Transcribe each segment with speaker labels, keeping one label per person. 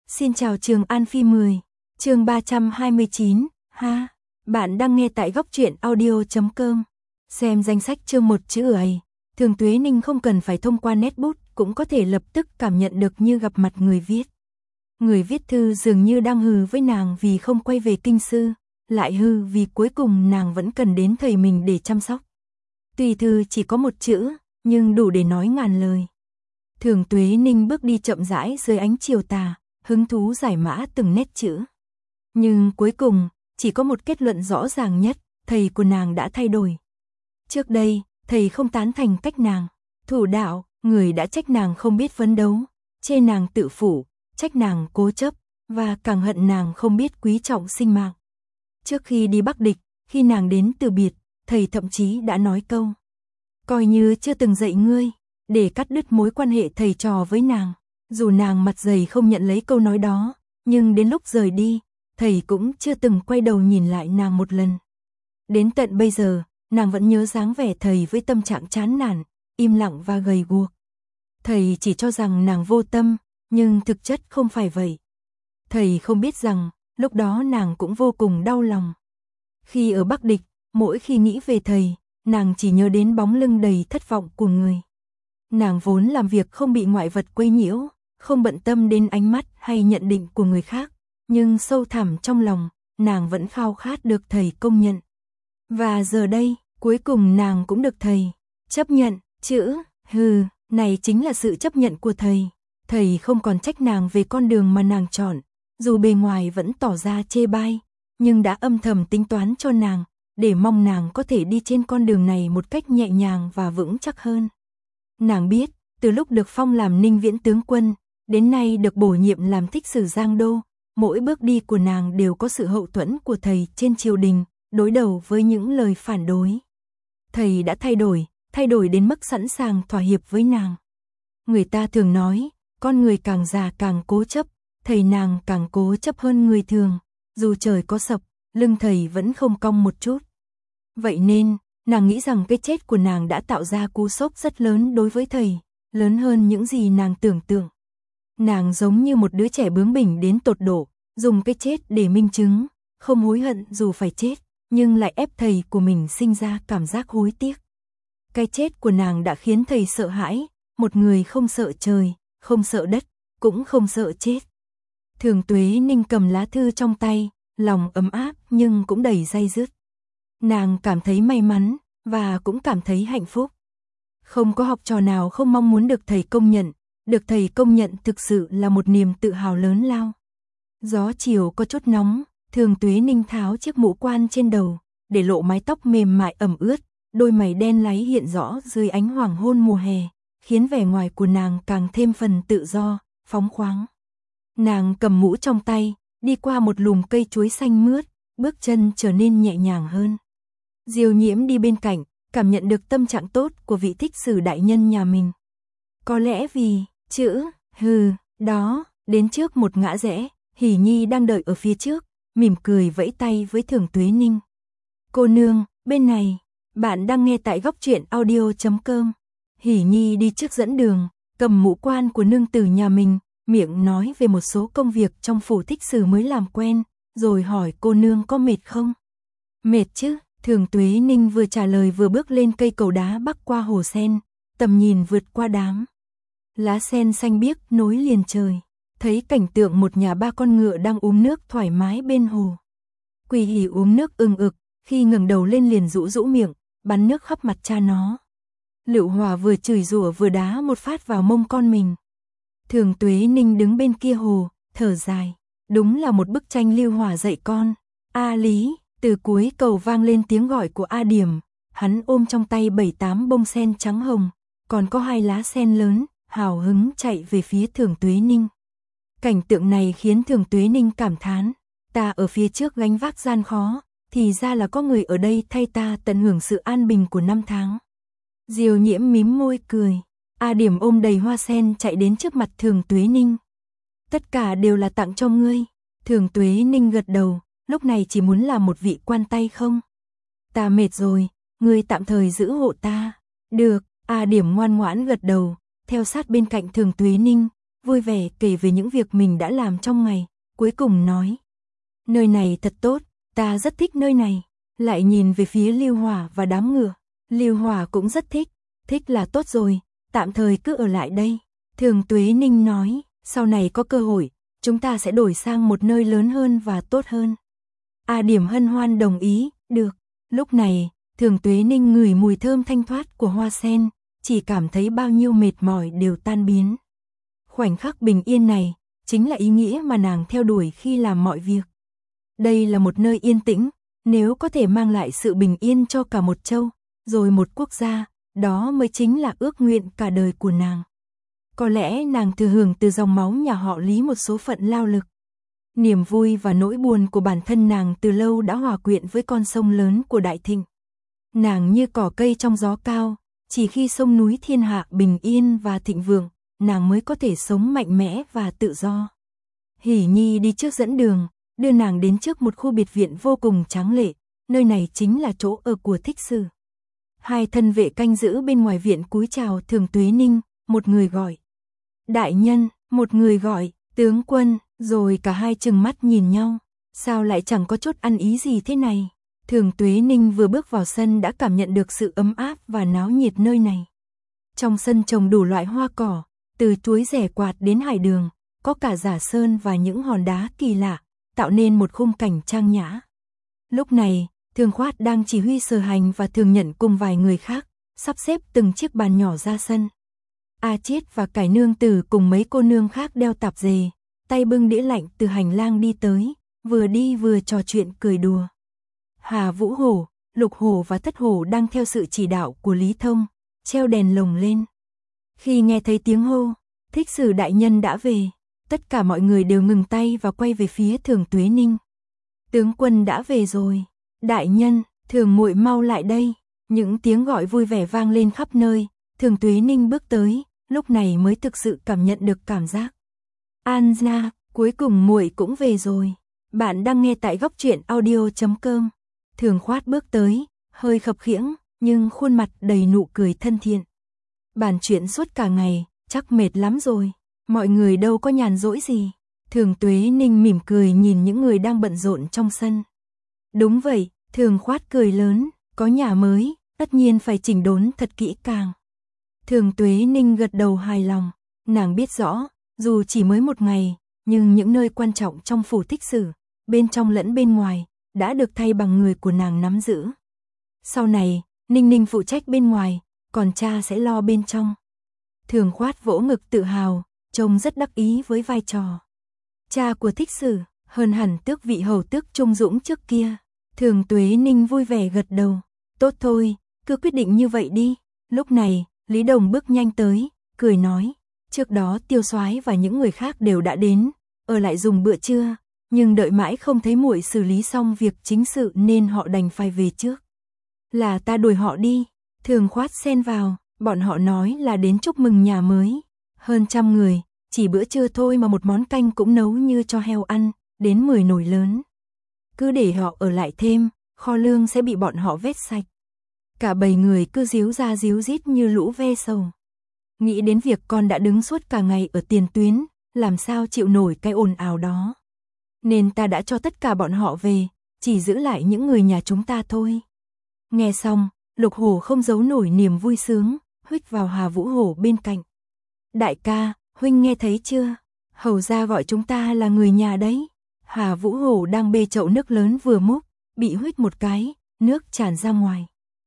Speaker 1: Xin chào Trường An Phi 10, chương 329, ha. Bạn đang nghe tại góc truyện audio.com. Xem danh sách chương 1 chữ ấy, Thường Tuế Ninh không cần phải thông qua nét bút cũng có thể lập tức cảm nhận được như gặp mặt người viết. Người viết thư dường như đang hừ với nàng vì không quay về kinh sư, lại hừ vì cuối cùng nàng vẫn cần đến thầy mình để chăm sóc. Tuy thư chỉ có một chữ, nhưng đủ để nói ngàn lời. Thường Tuế Ninh bước đi chậm rãi dưới ánh chiều tà, hứng thú giải mã từng nét chữ. Nhưng cuối cùng, chỉ có một kết luận rõ ràng nhất, thầy của nàng đã thay đổi. Trước đây, thầy không tán thành cách nàng thủ đạo, người đã trách nàng không biết phấn đấu, chê nàng tự phủ, trách nàng cố chấp, và càng hận nàng không biết quý trọng sinh mạng. Trước khi đi Bắc Địch, khi nàng đến từ biệt, thầy thậm chí đã nói câu: coi như chưa từng dạy ngươi, để cắt đứt mối quan hệ thầy trò với nàng. Dù nàng mặt dày không nhận lấy câu nói đó, nhưng đến lúc rời đi, thầy cũng chưa từng quay đầu nhìn lại nàng một lần. Đến tận bây giờ, nàng vẫn nhớ dáng vẻ thầy với tâm trạng chán nản, im lặng và gầy guộc. Thầy chỉ cho rằng nàng vô tâm, nhưng thực chất không phải vậy. Thầy không biết rằng, lúc đó nàng cũng vô cùng đau lòng. Khi ở Bắc Địch, mỗi khi nghĩ về thầy, nàng chỉ nhớ đến bóng lưng đầy thất vọng của người. Nàng vốn làm việc không bị ngoại vật quấy nhiễu, không bận tâm đến ánh mắt hay nhận định của người khác, nhưng sâu thẳm trong lòng, nàng vẫn khao khát được thầy công nhận. Và giờ đây, cuối cùng nàng cũng được thầy chấp nhận. Chữ hừ này chính là sự chấp nhận của thầy. Thầy không còn trách nàng về con đường mà nàng chọn, dù bề ngoài vẫn tỏ ra chê bai, nhưng đã âm thầm tính toán cho nàng, để mong nàng có thể đi trên con đường này một cách nhẹ nhàng và vững chắc hơn. Nàng biết, từ lúc được phong làm Ninh Viễn tướng quân, đến nay được bổ nhiệm làm thích sử Giang Đô, mỗi bước đi của nàng đều có sự hậu thuẫn của thầy trên triều đình, đối đầu với những lời phản đối. Thầy đã thay đổi đến mức sẵn sàng thỏa hiệp với nàng. Người ta thường nói, con người càng già càng cố chấp, thầy nàng càng cố chấp hơn người thường, dù trời có sập, lưng thầy vẫn không cong một chút. Vậy nên, nàng nghĩ rằng cái chết của nàng đã tạo ra cú sốc rất lớn đối với thầy, lớn hơn những gì nàng tưởng tượng. Nàng giống như một đứa trẻ bướng bỉnh đến tột độ, dùng cái chết để minh chứng, không hối hận dù phải chết, nhưng lại ép thầy của mình sinh ra cảm giác hối tiếc. Cái chết của nàng đã khiến thầy sợ hãi, một người không sợ trời, không sợ đất, cũng không sợ chết. Thường Tuế Ninh cầm lá thư trong tay, lòng ấm áp nhưng cũng đầy day dứt. Nàng cảm thấy may mắn, và cũng cảm thấy hạnh phúc. Không có học trò nào không mong muốn được thầy công nhận, được thầy công nhận thực sự là một niềm tự hào lớn lao. Gió chiều có chút nóng, Thường Tuế Ninh tháo chiếc mũ quan trên đầu, để lộ mái tóc mềm mại ẩm ướt, đôi mày đen láy hiện rõ dưới ánh hoàng hôn mùa hè, khiến vẻ ngoài của nàng càng thêm phần tự do, phóng khoáng. Nàng cầm mũ trong tay, đi qua một lùm cây chuối xanh mướt, bước chân trở nên nhẹ nhàng hơn. Diêu Nhiễm đi bên cạnh, cảm nhận được tâm trạng tốt của vị thích sử đại nhân nhà mình. Có lẽ vì chữ hừ đó, đến trước một ngã rẽ, Hỷ Nhi đang đợi ở phía trước, mỉm cười vẫy tay với Thường Tuế Ninh. Cô nương, bên này, bạn đang nghe tại góc truyện audio.com. Hỷ Nhi đi trước dẫn đường, cầm mũ quan của nương tử nhà mình, miệng nói về một số công việc trong phủ thích sử mới làm quen, rồi hỏi cô nương có mệt không? Mệt chứ. Thường Tuế Ninh vừa trả lời vừa bước lên cây cầu đá bắc qua hồ sen, tầm nhìn vượt qua đám lá sen xanh biếc nối liền trời, thấy cảnh tượng một nhà ba con ngựa đang uống nước thoải mái bên hồ. Quỳ Hỉ uống nước ừng ực, khi ngẩng đầu lên liền rũ rũ miệng, bắn nước khắp mặt cha nó. Lựu Hòa vừa chửi rủa vừa đá một phát vào mông con mình. Thường Tuế Ninh đứng bên kia hồ, thở dài, đúng là một bức tranh Lưu Hòa dạy con. A Lý. Từ cuối cầu vang lên tiếng gọi của A Điểm, hắn ôm trong tay 7-8 bông sen trắng hồng, còn có 2 lá sen lớn, hào hứng chạy về phía Thường Tuế Ninh. Cảnh tượng này khiến Thường Tuế Ninh cảm thán, ta ở phía trước gánh vác gian khó, thì ra là có người ở đây thay ta tận hưởng sự an bình của năm tháng. Diêu Nhiễm mím môi cười, A Điểm ôm đầy hoa sen chạy đến trước mặt Thường Tuế Ninh. Tất cả đều là tặng cho ngươi. Thường Tuế Ninh gật đầu. Lúc này chỉ muốn làm một vị quan tay không? Ta mệt rồi, ngươi tạm thời giữ hộ ta. Được, A Điểm ngoan ngoãn gật đầu, theo sát bên cạnh Thường Tuế Ninh, vui vẻ kể về những việc mình đã làm trong ngày, cuối cùng nói. Nơi này thật tốt, ta rất thích nơi này. Lại nhìn về phía Lưu Hỏa và đám ngựa. Lưu Hỏa cũng rất thích, thích là tốt rồi, tạm thời cứ ở lại đây. Thường Tuế Ninh nói, sau này có cơ hội, chúng ta sẽ đổi sang một nơi lớn hơn và tốt hơn. A Điểm hân hoan đồng ý, được. Lúc này, Thường Tuế Ninh ngửi mùi thơm thanh thoát của hoa sen, chỉ cảm thấy bao nhiêu mệt mỏi đều tan biến. Khoảnh khắc bình yên này, chính là ý nghĩa mà nàng theo đuổi khi làm mọi việc. Đây là một nơi yên tĩnh, nếu có thể mang lại sự bình yên cho cả một châu, rồi một quốc gia, đó mới chính là ước nguyện cả đời của nàng. Có lẽ nàng thừa hưởng từ dòng máu nhà họ Lý một số phận lao lực. Niềm vui và nỗi buồn của bản thân nàng từ lâu đã hòa quyện với con sông lớn của Đại Thịnh. Nàng như cỏ cây trong gió cao, chỉ khi sông núi thiên hạ bình yên và thịnh vượng, nàng mới có thể sống mạnh mẽ và tự do. Hỷ Nhi đi trước dẫn đường, đưa nàng đến trước một khu biệt viện vô cùng tráng lệ, nơi này chính là chỗ ở của Thích Sử. Hai thân vệ canh giữ bên ngoài viện cúi chào Thường Tuế Ninh, một người gọi đại nhân, một người gọi tướng quân, rồi cả hai trừng mắt nhìn nhau, sao lại chẳng có chút ăn ý gì thế này. Thường Tuế Ninh vừa bước vào sân đã cảm nhận được sự ấm áp và náo nhiệt nơi này. Trong sân trồng đủ loại hoa cỏ, từ chuối rẻ quạt đến hải đường, có cả giả sơn và những hòn đá kỳ lạ, tạo nên một khung cảnh trang nhã. Lúc này, Thường Khoát đang chỉ huy Sở Hành và Thường Nhận cùng vài người khác, sắp xếp từng chiếc bàn nhỏ ra sân. A Chiết và Cải Nương Tử cùng mấy cô nương khác đeo tạp dề, tay bưng đĩa lạnh từ hành lang đi tới, vừa đi vừa trò chuyện cười đùa. Hà Vũ Hổ, Lục Hổ và Thất Hổ đang theo sự chỉ đạo của Lý Thông, treo đèn lồng lên. Khi nghe thấy tiếng hô, Thích Sử đại nhân đã về, tất cả mọi người đều ngừng tay và quay về phía Thường Tuế Ninh. Tướng quân đã về rồi, đại nhân, Thường muội mau lại đây. Những tiếng gọi vui vẻ vang lên khắp nơi, Thường Tuế Ninh bước tới, lúc này mới thực sự cảm nhận được cảm giác. An gia, cuối cùng muội cũng về rồi. Bạn đang nghe tại góc truyện audio.com. Thường Khoát bước tới, hơi khập khiễng, nhưng khuôn mặt đầy nụ cười thân thiện. Bàn chuyện suốt cả ngày, chắc mệt lắm rồi. Mọi người đâu có nhàn rỗi gì. Thường Tuế Ninh mỉm cười nhìn những người đang bận rộn trong sân. Đúng vậy, Thường Khoát cười lớn, có nhà mới, tất nhiên phải chỉnh đốn thật kỹ càng. Thường Tuế Ninh gật đầu hài lòng, nàng biết rõ, dù chỉ mới một ngày, nhưng những nơi quan trọng trong phủ Thích Sử, bên trong lẫn bên ngoài, đã được thay bằng người của nàng nắm giữ. Sau này, Ninh Ninh phụ trách bên ngoài, còn cha sẽ lo bên trong. Thường Khoát vỗ ngực tự hào, trông rất đắc ý với vai trò. Cha của Thích Sử, hơn hẳn tước vị hầu tước Trung Dũng trước kia. Thường Tuế Ninh vui vẻ gật đầu, tốt thôi, cứ quyết định như vậy đi. Lúc này, Lý Đồng bước nhanh tới, cười nói, trước đó Tiêu Soái và những người khác đều đã đến, ở lại dùng bữa trưa, nhưng đợi mãi không thấy muội xử lý xong việc chính sự nên họ đành phải về trước. Là ta đuổi họ đi. Thường Khoát xen vào, bọn họ nói là đến chúc mừng nhà mới, hơn 100 người, chỉ bữa trưa thôi mà một món canh cũng nấu như cho heo ăn, đến 10 nồi lớn. Cứ để họ ở lại thêm, kho lương sẽ bị bọn họ vét sạch. Cả bầy người cứ díu ra díu dít như lũ ve sầu. Nghĩ đến việc con đã đứng suốt cả ngày ở tiền tuyến, làm sao chịu nổi cái ồn ào đó. Nên ta đã cho tất cả bọn họ về, chỉ giữ lại những người nhà chúng ta thôi. Nghe xong, Lục Hổ không giấu nổi niềm vui sướng, huých vào Hà Vũ Hổ bên cạnh. Đại ca, huynh nghe thấy chưa? Hầu gia gọi chúng ta là người nhà đấy. Hà Vũ Hổ đang bê chậu nước lớn vừa múc, bị huých một cái, nước tràn ra ngoài.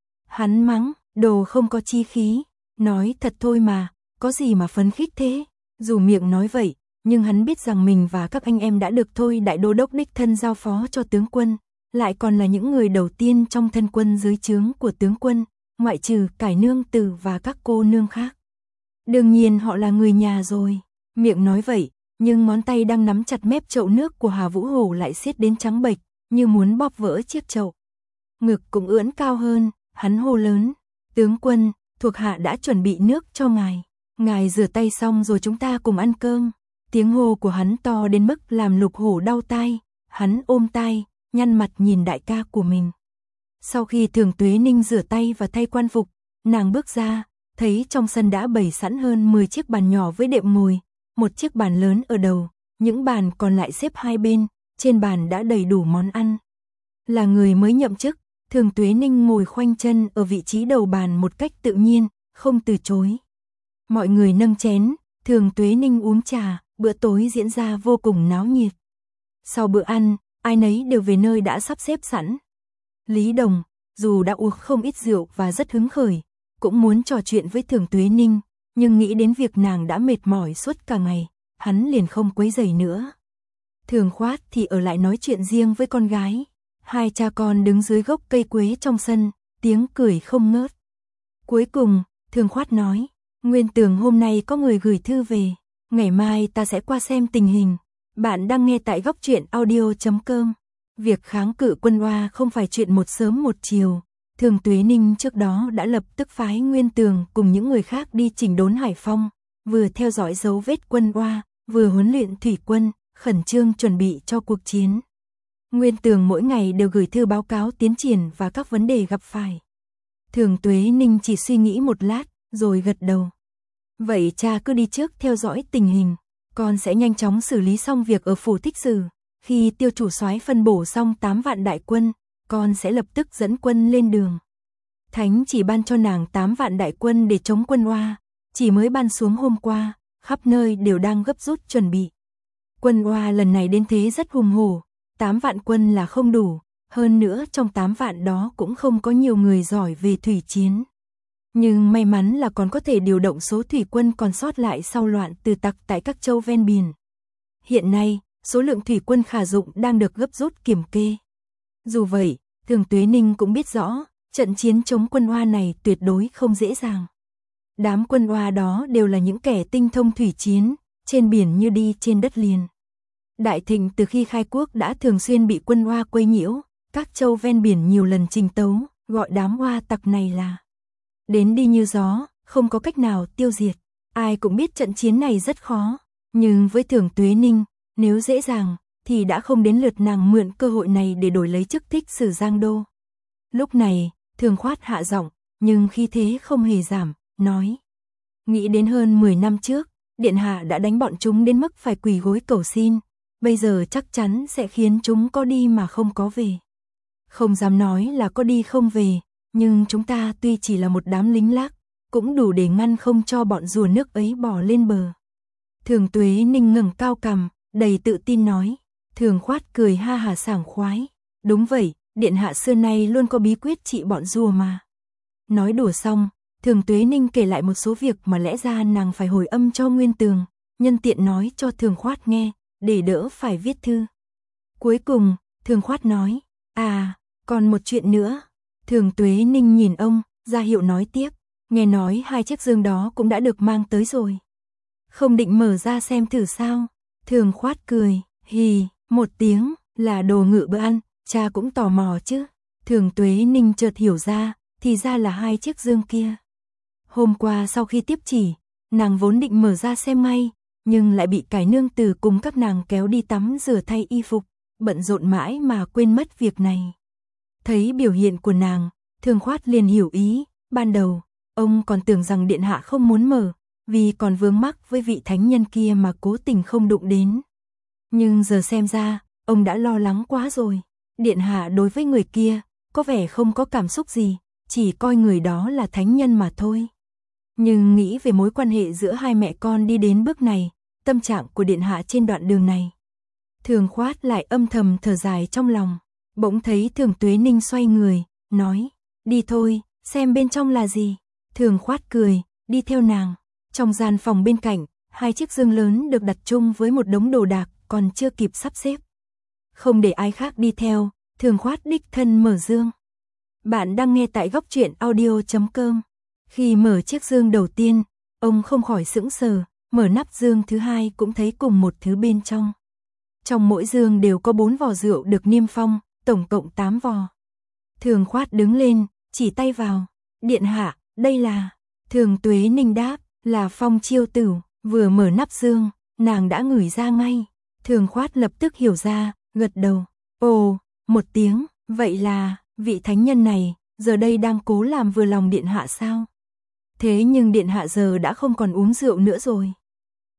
Speaker 1: Hắn mắng, đồ không có chi khí, nói thật thôi mà, có gì mà phấn khích thế. Dù miệng nói vậy, nhưng hắn biết rằng mình và các anh em đã được Thôi đại đô đốc đích thân giao phó cho tướng quân, lại còn là những người đầu tiên trong thân quân dưới trướng của tướng quân, ngoại trừ Cải Nương Tử và các cô nương khác. Đương nhiên họ là người nhà rồi. Miệng nói vậy, nhưng ngón tay đang nắm chặt mép chậu nước của Hà Vũ Hổ lại siết đến trắng bệch, như muốn bóp vỡ chiếc chậu. Ngực cũng ưỡn cao hơn, hắn hô lớn, tướng quân, thuộc hạ đã chuẩn bị nước cho ngài. Ngài rửa tay xong rồi chúng ta cùng ăn cơm. Tiếng hô của hắn to đến mức làm Lục Hổ đau tai, hắn ôm tai, nhăn mặt nhìn đại ca của mình. Sau khi Thường Tuế Ninh rửa tay và thay quan phục, nàng bước ra, thấy trong sân đã bày sẵn hơn 10 chiếc bàn nhỏ với đệm ngồi, một chiếc bàn lớn ở đầu, những bàn còn lại xếp hai bên, trên bàn đã đầy đủ món ăn. Là người mới nhậm chức, Thường Tuế Ninh ngồi khoanh chân ở vị trí đầu bàn một cách tự nhiên, không từ chối. Mọi người nâng chén, Thường Tuế Ninh uống trà, bữa tối diễn ra vô cùng náo nhiệt. Sau bữa ăn, ai nấy đều về nơi đã sắp xếp sẵn. Lý Đồng, dù đã uống không ít rượu và rất hứng khởi, cũng muốn trò chuyện với Thường Tuế Ninh, nhưng nghĩ đến việc nàng đã mệt mỏi suốt cả ngày, hắn liền không quấy rầy nữa. Thường Khoát thì ở lại nói chuyện riêng với con gái. Hai cha con đứng dưới gốc cây quế trong sân, tiếng cười không ngớt. Cuối cùng, Thường Khoát nói, Nguyên Tường hôm nay có người gửi thư về, ngày mai ta sẽ qua xem tình hình. Bạn đang nghe tại góc truyện audio.com. Việc kháng cự Quân Oa không phải chuyện một sớm một chiều. Thường Tuế Ninh trước đó đã lập tức phái Nguyên Tường cùng những người khác đi chỉnh đốn Hải Phong, vừa theo dõi dấu vết Quân Oa, vừa huấn luyện thủy quân, khẩn trương chuẩn bị cho cuộc chiến. Nguyên Tường mỗi ngày đều gửi thư báo cáo tiến triển và các vấn đề gặp phải. Thường Tuế Ninh chỉ suy nghĩ một lát, rồi gật đầu. Vậy cha cứ đi trước theo dõi tình hình, con sẽ nhanh chóng xử lý xong việc ở phủ Thích Sử. Khi Tiêu chủ soái phân bổ xong 8 vạn đại quân, con sẽ lập tức dẫn quân lên đường. Thánh chỉ ban cho nàng 8 vạn đại quân để chống Quân Oa, chỉ mới ban xuống hôm qua, khắp nơi đều đang gấp rút chuẩn bị. Quân Oa lần này đến thế rất hùng hổ, 8 vạn quân là không đủ, hơn nữa trong 8 vạn đó cũng không có nhiều người giỏi về thủy chiến. Nhưng may mắn là còn có thể điều động số thủy quân còn sót lại sau loạn từ tặc tại các châu ven biển. Hiện nay, số lượng thủy quân khả dụng đang được gấp rút kiểm kê. Dù vậy, Thường Tuế Ninh cũng biết rõ, trận chiến chống Quân Oa này tuyệt đối không dễ dàng. Đám Quân Oa đó đều là những kẻ tinh thông thủy chiến, trên biển như đi trên đất liền. Đại Thịnh từ khi khai quốc đã thường xuyên bị Quân Oa quấy nhiễu, các châu ven biển nhiều lần trình tấu, gọi đám oa tặc này là đến đi như gió, không có cách nào tiêu diệt. Ai cũng biết trận chiến này rất khó, nhưng với Thường Tuế Ninh, nếu dễ dàng, thì đã không đến lượt nàng mượn cơ hội này để đổi lấy chức Thích Sử Giang Đô. Lúc này, Thường Khoát hạ giọng, nhưng khí thế không hề giảm, nói. Nghĩ đến hơn 10 năm trước, Điện Hạ đã đánh bọn chúng đến mức phải quỳ gối cầu xin, bây giờ chắc chắn sẽ khiến chúng có đi mà không có về. Không dám nói là có đi không về, nhưng chúng ta tuy chỉ là một đám lính lác, cũng đủ để ngăn không cho bọn rùa nước ấy bỏ lên bờ. Thường Tuế Ninh ngẩng cao cằm, đầy tự tin nói. Thường Khoát cười ha hà sảng khoái. Đúng vậy, Điện Hạ xưa nay luôn có bí quyết trị bọn rùa mà. Nói đùa xong, Thường Tuế Ninh kể lại một số việc mà lẽ ra nàng phải hồi âm cho Nguyên Tường, nhân tiện nói cho Thường Khoát nghe, để đỡ phải viết thư. Cuối cùng, Thường Khoát nói, còn một chuyện nữa. Thường Tuế Ninh nhìn ông, ra hiệu nói tiếp, nghe nói 2 chiếc giường đó cũng đã được mang tới rồi. Không định mở ra xem thử sao? Thường Khoát cười, hì, một tiếng, là đồ ngự bữa ăn, cha cũng tò mò chứ. Thường Tuế Ninh chợt hiểu ra, thì ra là 2 chiếc giường kia. Hôm qua sau khi tiếp chỉ, nàng vốn định mở ra xem ngay, nhưng lại bị cải nương tử cùng các nàng kéo đi tắm rửa thay y phục, bận rộn mãi mà quên mất việc này. Thấy biểu hiện của nàng, Thường Khoát liền hiểu ý, ban đầu, ông còn tưởng rằng Điện Hạ không muốn mở, vì còn vướng mắc với vị thánh nhân kia mà cố tình không đụng đến. Nhưng giờ xem ra, ông đã lo lắng quá rồi. Điện Hạ đối với người kia, có vẻ không có cảm xúc gì, chỉ coi người đó là thánh nhân mà thôi. Nhưng nghĩ về mối quan hệ giữa hai mẹ con đi đến bước này, tâm trạng của Điện Hạ trên đoạn đường này. Thường Khoát lại âm thầm thở dài trong lòng, bỗng thấy Thường Tuế Ninh xoay người, nói, đi thôi, xem bên trong là gì. Thường Khoát cười, đi theo nàng. Trong gian phòng bên cạnh, 2 chiếc giường lớn được đặt chung với một đống đồ đạc còn chưa kịp sắp xếp. Không để ai khác đi theo, Thường Khoát đích thân mở giường. Bạn đang nghe tại góc truyện audio.com. Khi mở chiếc giường đầu tiên, ông không khỏi sững sờ, mở nắp giường thứ hai cũng thấy cùng một thứ bên trong. Trong mỗi giường đều có 4 vò rượu được niêm phong, tổng cộng 8 vò. Thường Khoát đứng lên, chỉ tay vào. Điện Hạ, đây là... Thường Tuế Ninh đáp, là Phong Chiêu Tửu. Vừa mở nắp giường, nàng đã ngửi ra ngay. Thường Khoát lập tức hiểu ra, gật đầu. Ồ, một tiếng, vậy là, vị thánh nhân này, giờ đây đang cố làm vừa lòng Điện Hạ sao? Thế nhưng Điện Hạ giờ đã không còn uống rượu nữa rồi.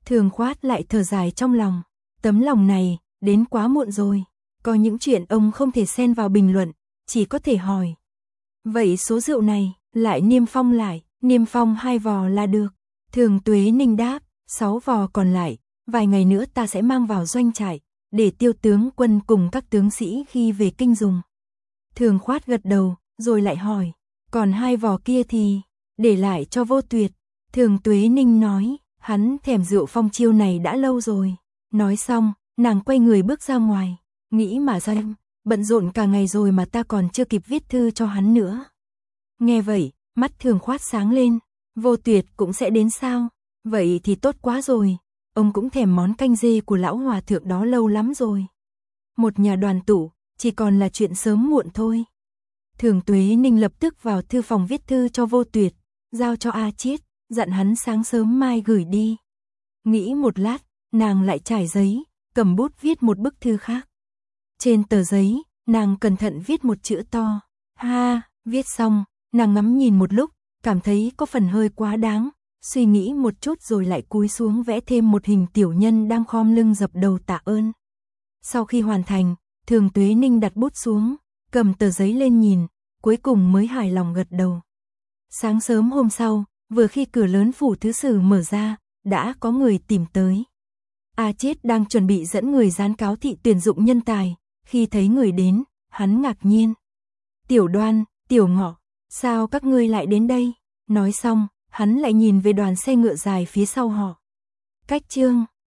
Speaker 1: Thường Khoát lại thở dài trong lòng, tấm lòng này, đến quá muộn rồi, có những chuyện ông không thể xen vào bình luận, chỉ có thể hỏi. Vậy số rượu này, lại niêm phong 2 vò là được. Thường Tuế Ninh đáp, 6 vò còn lại, vài ngày nữa ta sẽ mang vào doanh trại, để Tiêu tướng quân cùng các tướng sĩ khi về kinh dùng. Thường Khoát gật đầu, rồi lại hỏi, còn 2 vò kia thì, để lại cho Vô Tuyệt. Thường Tuế Ninh nói, hắn thèm rượu phong chiêu này đã lâu rồi. Nói xong, nàng quay người bước ra ngoài, nghĩ mà ra, bận rộn cả ngày rồi mà ta còn chưa kịp viết thư cho hắn nữa. Nghe vậy, mắt Thường Khoát sáng lên, Vô Tuyệt cũng sẽ đến sao? Vậy thì tốt quá rồi, ông cũng thèm món canh dê của lão hòa thượng đó lâu lắm rồi. Một nhà đoàn tụ, chỉ còn là chuyện sớm muộn thôi. Thường Tuế Ninh lập tức vào thư phòng viết thư cho Vô Tuyệt, giao cho A Chiết, dặn hắn sáng sớm mai gửi đi. Nghĩ một lát, nàng lại trải giấy, cầm bút viết một bức thư khác. Trên tờ giấy, nàng cẩn thận viết một chữ to, ha, viết xong, nàng ngắm nhìn một lúc, cảm thấy có phần hơi quá đáng, suy nghĩ một chút rồi lại cúi xuống vẽ thêm một hình tiểu nhân đang khom lưng dập đầu tạ ơn. Sau khi hoàn thành, Thường Tuế Ninh đặt bút xuống, cầm tờ giấy lên nhìn, cuối cùng mới hài lòng gật đầu. Sáng sớm hôm sau, vừa khi cửa lớn phủ thứ sử mở ra, đã có người tìm tới. A Chiết đang chuẩn bị dẫn người dán cáo thị tuyển dụng nhân tài, khi thấy người đến, hắn ngạc nhiên. Tiểu Đoan, Tiểu Ngọ, sao các ngươi lại đến đây? Nói xong, hắn lại nhìn về đoàn xe ngựa dài phía sau họ. Cách chương